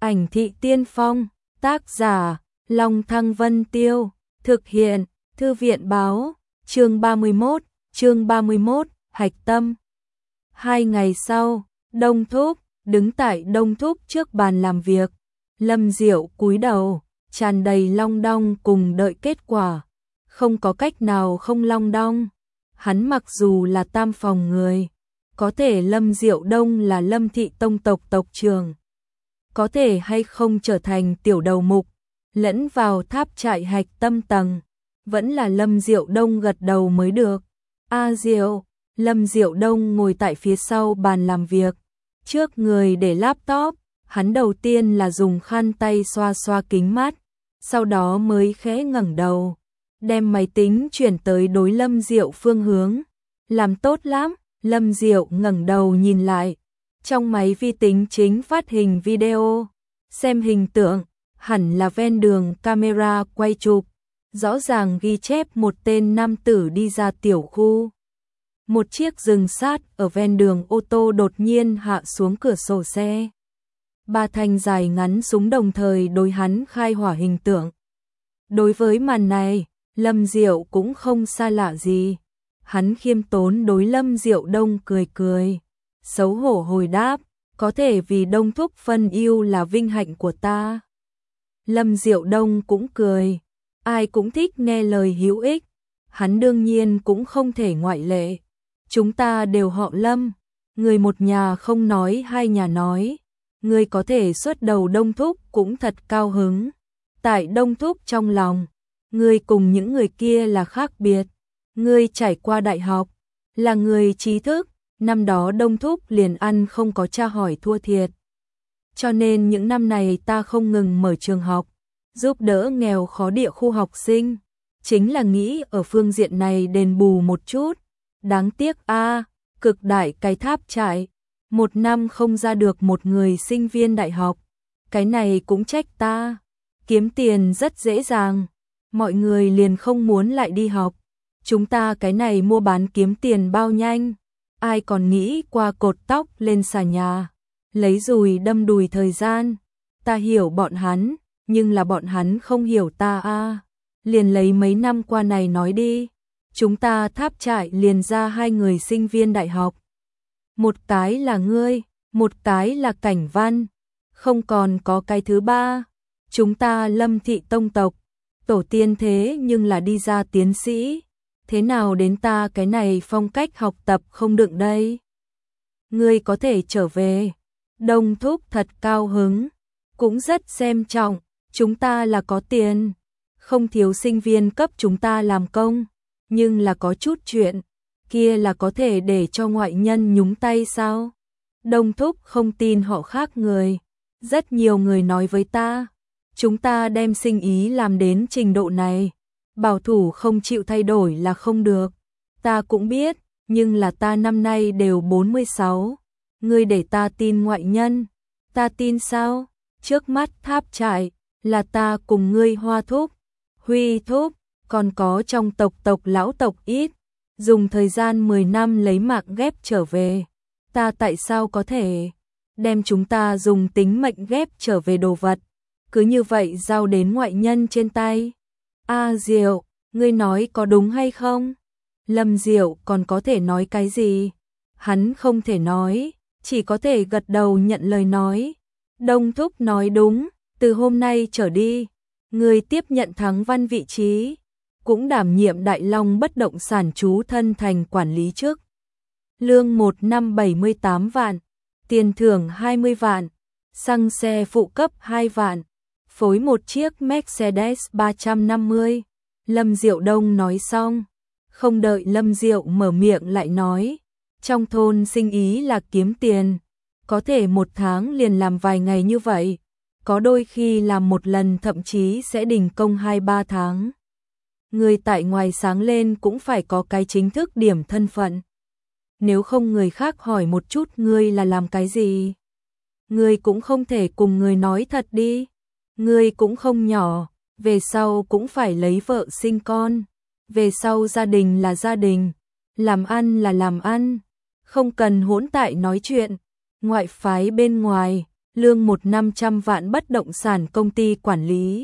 Ảnh thị tiên phong, tác giả, Long Thăng Vân Tiêu, thực hiện, Thư viện báo, chương 31, Hạch Tâm. 2 ngày sau, Đông Thúc, đứng tại Đông Thúc trước bàn làm việc, Lâm Diệu cúi đầu, tràn đầy long đong cùng đợi kết quả. Không có cách nào không long đong. Hắn mặc dù là tam phòng người, có thể Lâm Diệu Đông là Lâm thị tông tộc tộc trưởng, có thể hay không trở thành tiểu đầu mục, lẫn vào tháp trại hạch tâm tầng, vẫn là Lâm Diệu Đông gật đầu mới được. A Diệu, Lâm Diệu Đông ngồi tại phía sau bàn làm việc, trước người để laptop, hắn đầu tiên là dùng khăn tay xoa xoa kính mắt, sau đó mới khẽ ngẩng đầu, đem máy tính chuyển tới đối Lâm Diệu phương hướng. Làm tốt lắm. Lâm Diệu ngẩng đầu nhìn lại, trong máy vi tính chính phát hình video, xem hình tượng, hẳn là ven đường camera quay chụp, rõ ràng ghi chép một tên nam tử đi ra tiểu khu. Một chiếc dừng sát ở ven đường ô tô đột nhiên hạ xuống cửa sổ xe. 3 thanh dài ngắn súng đồng thời đối hắn khai hỏa hình tượng. Đối với màn này, Lâm Diệu cũng không xa lạ gì. Hắn khiêm tốn đối Lâm Diệu Đông cười cười, xấu hổ hồi đáp, có thể vì Đông Thúc phân ưu là vinh hạnh của ta. Lâm Diệu Đông cũng cười, ai cũng thích nghe lời hữu ích, hắn đương nhiên cũng không thể ngoại lệ. Chúng ta đều họ Lâm, người một nhà không nói hai nhà nói, người có thể xuất đầu Đông Thúc cũng thật cao hứng. Tại Đông Thúc trong lòng, người cùng những người kia là khác biệt. Ngươi trải qua đại học, là người trí thức, năm đó Đông Thúc liền ăn không có tra hỏi thua thiệt. Cho nên những năm này ta không ngừng mở trường học, giúp đỡ nghèo khó địa khu học sinh, chính là nghĩ ở phương diện này đền bù một chút. Đáng tiếc cực đại cái tháp trại, 1 năm không ra được một người sinh viên đại học, cái này cũng trách ta. Kiếm tiền rất dễ dàng, mọi người liền không muốn lại đi học. Chúng ta cái này mua bán kiếm tiền bao nhanh, ai còn nghĩ qua cột tóc lên xà nhà, lấy dùi đâm đùi thời gian. Ta hiểu bọn hắn, nhưng là bọn hắn không hiểu ta Liền lấy mấy năm qua này nói đi, chúng ta tháp trại liền ra 2 người sinh viên đại học. Một cái là ngươi, một cái là Cảnh Văn, không còn có cái thứ ba. Chúng ta Lâm thị tông tộc, tổ tiên thế nhưng là đi ra tiến sĩ. Thế nào đến ta cái này phong cách học tập không đựng đây? Ngươi có thể trở về. Đông Thúc thật cao hứng, cũng rất xem trọng, chúng ta là có tiền, không thiếu sinh viên cấp chúng ta làm công, nhưng là có chút chuyện, kia là có thể để cho ngoại nhân nhúng tay sao? Đông Thúc không tin họ khác người, rất nhiều người nói với ta, chúng ta đem sinh ý làm đến trình độ này. Bảo thủ không chịu thay đổi là không được. Ta cũng biết, nhưng là ta năm nay đều 46. Ngươi để ta tin ngoại nhân, ta tin sao? Trước mắt tháp trại, là ta cùng ngươi Hoa Thúc, Huy Thúc, còn có trong tộc lão tộc ít. Dùng thời gian 10 năm lấy mạng ghép trở về. Ta tại sao có thể đem chúng ta dùng tính mệnh ghép trở về đồ vật, cứ như vậy giao đến ngoại nhân trên tay? A Diệu, ngươi nói có đúng hay không? Lâm Diệu còn có thể nói cái gì? Hắn không thể nói, chỉ có thể gật đầu nhận lời nói. Đông Thúc nói đúng, từ hôm nay trở đi, ngươi tiếp nhận Thắng Văn vị trí, cũng đảm nhiệm Đại Long bất động sản chú thân thành quản lý chức. Lương 1 năm 78 vạn, tiền thưởng 20 vạn, xăng xe phụ cấp 2 vạn, phối một chiếc Mercedes 350. Lâm Diệu Đông nói xong, không đợi Lâm Diệu mở miệng lại nói, trong thôn sinh ý là kiếm tiền, có thể 1 tháng liền làm vài ngày như vậy, có đôi khi làm một lần thậm chí sẽ đình công 2-3 tháng. Người tại ngoài sáng lên cũng phải có cái chính thức điểm thân phận. Nếu không người khác hỏi một chút ngươi là làm cái gì, ngươi cũng không thể cùng người nói thật đi. Ngươi cũng không nhỏ, về sau cũng phải lấy vợ sinh con, về sau gia đình là gia đình, làm ăn là làm ăn, không cần hỗn tại nói chuyện. Ngoại phái bên ngoài, lương 1-500 vạn bất động sản công ty quản lý.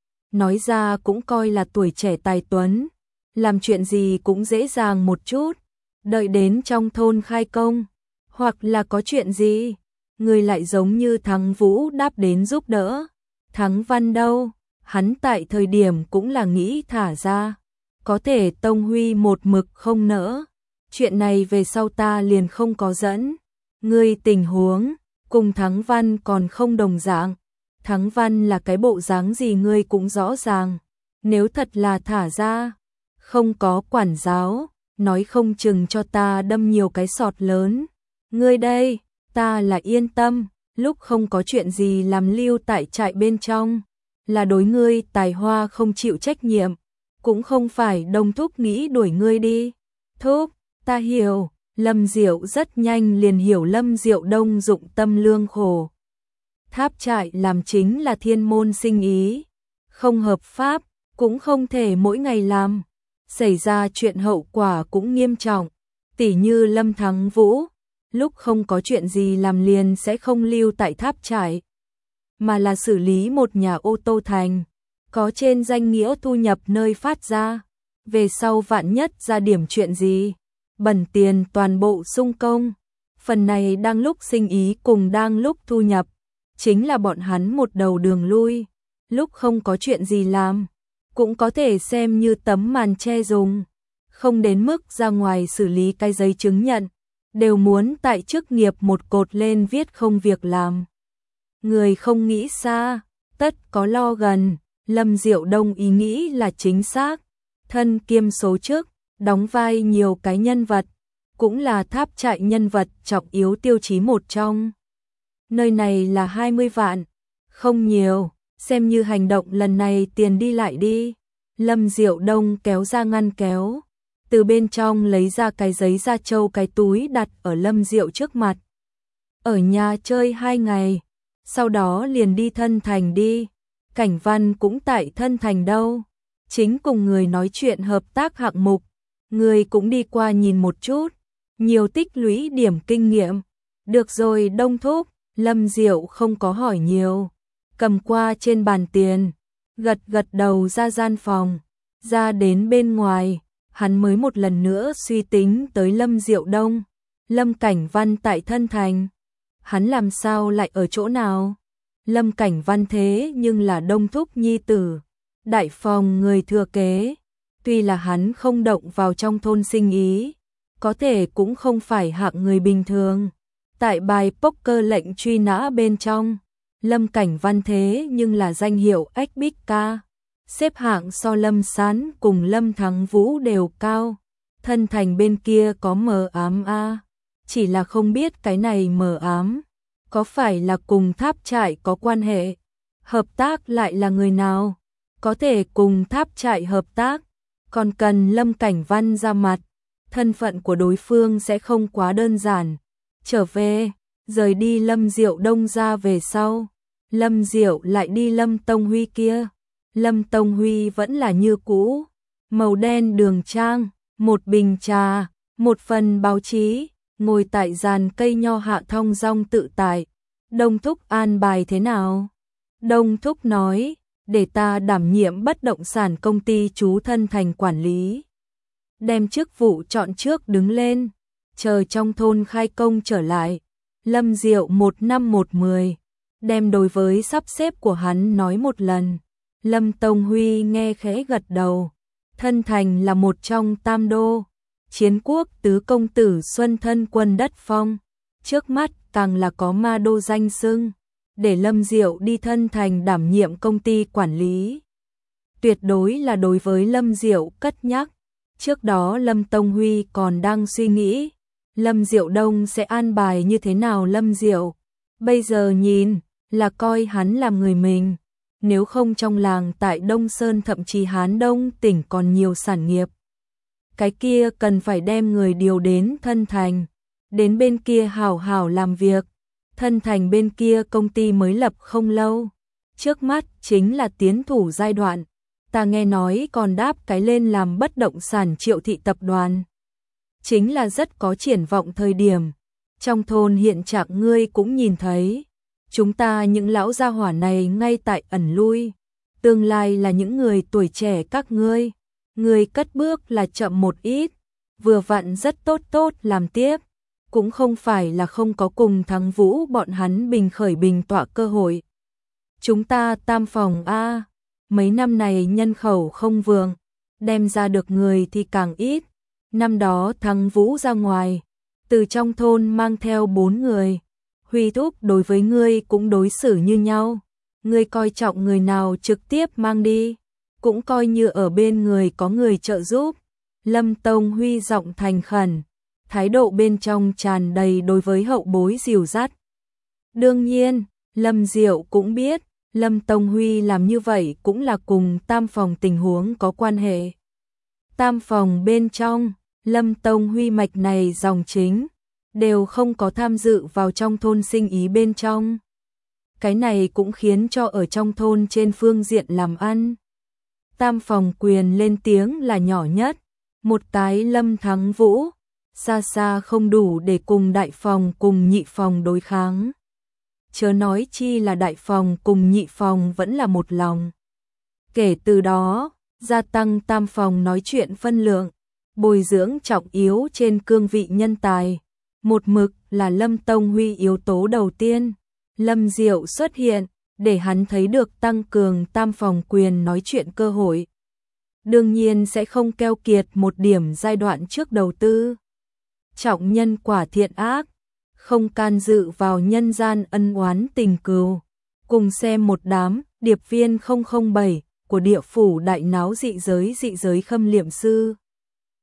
Nói ra cũng coi là tuổi trẻ tài tuấn, làm chuyện gì cũng dễ dàng một chút, đợi đến trong thôn khai công, hoặc là có chuyện gì, người lại giống như Thắng Vũ đáp đến giúp đỡ. Thắng Văn đâu, hắn tại thời điểm cũng là nghĩ thả ra, có thể Tông Huy một mực không nỡ. Chuyện này về sau ta liền không có dẫn, ngươi tình huống cùng Thắng Văn còn không đồng dạng. Thắng Văn là cái bộ dáng gì ngươi cũng rõ ràng, nếu thật là thả ra, không có quản giáo, nói không chừng cho ta đâm nhiều cái sọt lớn. Ngươi đây, ta là yên tâm, lúc không có chuyện gì làm lưu tại trại bên trong, là đối ngươi tài hoa không chịu trách nhiệm, cũng không phải Đông thúc nghĩ đuổi ngươi đi. Thúc, ta hiểu. Lâm Diệu rất nhanh liền hiểu Lâm Diệu Đông dụng tâm lương khổ. Tháp trại làm chính là thiên môn sinh ý, không hợp pháp, cũng không thể mỗi ngày làm. Xảy ra chuyện hậu quả cũng nghiêm trọng, tỉ như Lâm Thắng Vũ, lúc không có chuyện gì làm liền sẽ không lưu tại tháp trại, mà là xử lý một nhà ô tô thành, có trên danh nghĩa thu nhập nơi phát ra. Về sau vạn nhất ra điểm chuyện gì, bẩn tiền toàn bộ sung công. Phần này đang lúc sinh ý cùng đang lúc thu nhập, chính là bọn hắn một đầu đường lui. Lúc không có chuyện gì làm, cũng có thể xem như tấm màn che dùng, không đến mức ra ngoài xử lý cái giấy chứng nhận, đều muốn tại chức nghiệp một cột lên viết không việc làm. Người không nghĩ xa, tất có lo gần. Lâm Diệu Đông ý nghĩ là chính xác, thân kiêm số chức, đóng vai nhiều cái nhân vật, cũng là tháp trại nhân vật trọng yếu tiêu chí một trong. Nơi này là 20 vạn, không nhiều, xem như hành động lần này tiền đi lại đi. Lâm Diệu Đông kéo ra ngăn kéo, từ bên trong lấy ra cái giấy da trâu cái túi đặt ở Lâm Diệu trước mặt. Ở nhà chơi 2 ngày, sau đó liền đi Thân Thành đi. Cảnh Văn cũng tại Thân Thành đâu, chính cùng người nói chuyện hợp tác hạng mục, người cũng đi qua nhìn một chút, nhiều tích lũy điểm kinh nghiệm. Được rồi Đông thúc, Lâm Diệu không có hỏi nhiều, cầm qua trên bàn tiền, gật gật đầu ra gian phòng, ra đến bên ngoài, hắn mới một lần nữa suy tính tới Lâm Diệu Đông. Lâm Cảnh Văn tại Thân Thành, hắn làm sao lại ở chỗ nào? Lâm Cảnh Văn thế nhưng là Đông thúc nhi tử, đại phòng người thừa kế, tuy là hắn không động vào trong thôn sinh ý, có thể cũng không phải hạng người bình thường. Tại bài poker lệnh truy nã bên trong, Lâm Cảnh Văn thế nhưng là danh hiệu ếch bích ca, xếp hạng so Lâm Sán cùng Lâm Thắng Vũ đều cao. Thân Thành bên kia có mờ ám a, chỉ là không biết cái này mờ ám có phải là cùng tháp trại có quan hệ, hợp tác lại là người nào, có thể cùng tháp trại hợp tác, còn cần Lâm Cảnh Văn ra mặt, thân phận của đối phương sẽ không quá đơn giản. Trở về, rời đi Lâm Diệu Đông ra về sau, Lâm Diệu lại đi Lâm Tông Huy kia. Lâm Tông Huy vẫn là như cũ, màu đen đường trang, một bình trà, một phần báo chí, ngồi tại giàn cây nho hạ thong dong tự tại. Đông thúc an bài thế nào? Đông thúc nói, để ta đảm nhiệm bất động sản công ty chú Thân Thành quản lý. Đem chức vụ chọn trước đứng lên, chờ trong thôn khai công trở lại. Lâm Diệu 1/5/10, đem đối với sắp xếp của hắn nói một lần. Lâm Tông Huy nghe khẽ gật đầu. Thân Thành là một trong tam đô, chiến quốc tứ công tử Xuân Thân quân đất phong, trước mắt càng là có ma đô danh xưng, để Lâm Diệu đi Thân Thành đảm nhiệm công ty quản lý. Tuyệt đối là đối với Lâm Diệu cất nhắc. Trước đó Lâm Tông Huy còn đang suy nghĩ, Lâm Diệu Đông sẽ an bài như thế nào Lâm Diệu. Bây giờ nhìn, là coi hắn làm người mình. Nếu không trong làng tại Đông Sơn thậm chí Hán Đông tỉnh còn nhiều sản nghiệp, cái kia cần phải đem người điều đến Thân Thành, đến bên kia hảo hảo làm việc. Thân Thành bên kia công ty mới lập không lâu, trước mắt chính là tiến thủ giai đoạn. Ta nghe nói còn đáp cái lên làm bất động sản Triệu thị tập đoàn, chính là rất có triển vọng thời điểm. Trong thôn hiện trạng ngươi cũng nhìn thấy, Chúng ta những lão gia hỏa này ngay tại ẩn lui, tương lai là những người tuổi trẻ các ngươi. Ngươi cất bước là chậm một ít, vừa vặn rất tốt làm tiếp, cũng không phải là không có cùng Thắng Vũ bọn hắn bình khởi bình tọa cơ hội. Chúng ta tam phòng a, mấy năm này nhân khẩu không vượng, đem ra được người thì càng ít. Năm đó Thắng Vũ ra ngoài, từ trong thôn mang theo 4 người. Huy thúc đối với ngươi cũng đối xử như nhau, ngươi coi trọng người nào trực tiếp mang đi, cũng coi như ở bên người có người trợ giúp. Lâm Tông Huy giọng thành khẩn, thái độ bên trong tràn đầy đối với hậu bối dìu dắt. Đương nhiên, Lâm Diệu cũng biết, Lâm Tông Huy làm như vậy cũng là cùng tam phòng tình huống có quan hệ. Tam phòng bên trong, Lâm Tông Huy mạch này dòng chính, đều không có tham dự vào trong thôn sinh ý bên trong. Cái này cũng khiến cho ở trong thôn trên phương diện làm ăn, tam phòng quyền lên tiếng là nhỏ nhất, một tái Lâm Thắng Vũ, xa xa không đủ để cùng đại phòng cùng nhị phòng đối kháng. Chớ nói chi là đại phòng cùng nhị phòng vẫn là một lòng. Kể từ đó, gia tăng tam phòng nói chuyện phân lượng, bồi dưỡng trọng yếu trên cương vị nhân tài. Một mực là Lâm Tông Huy yếu tố đầu tiên. Lâm Diệu xuất hiện, để hắn thấy được tăng cường tam phòng quyền nói chuyện cơ hội. Đương nhiên sẽ không keo kiệt một điểm giai đoạn trước đầu tư. Trọng nhân quả thiện ác, không can dự vào nhân gian ân oán tình cừu. Cùng xem một đám điệp viên 007 của địa phủ đại náo dị giới khâm liệm sư.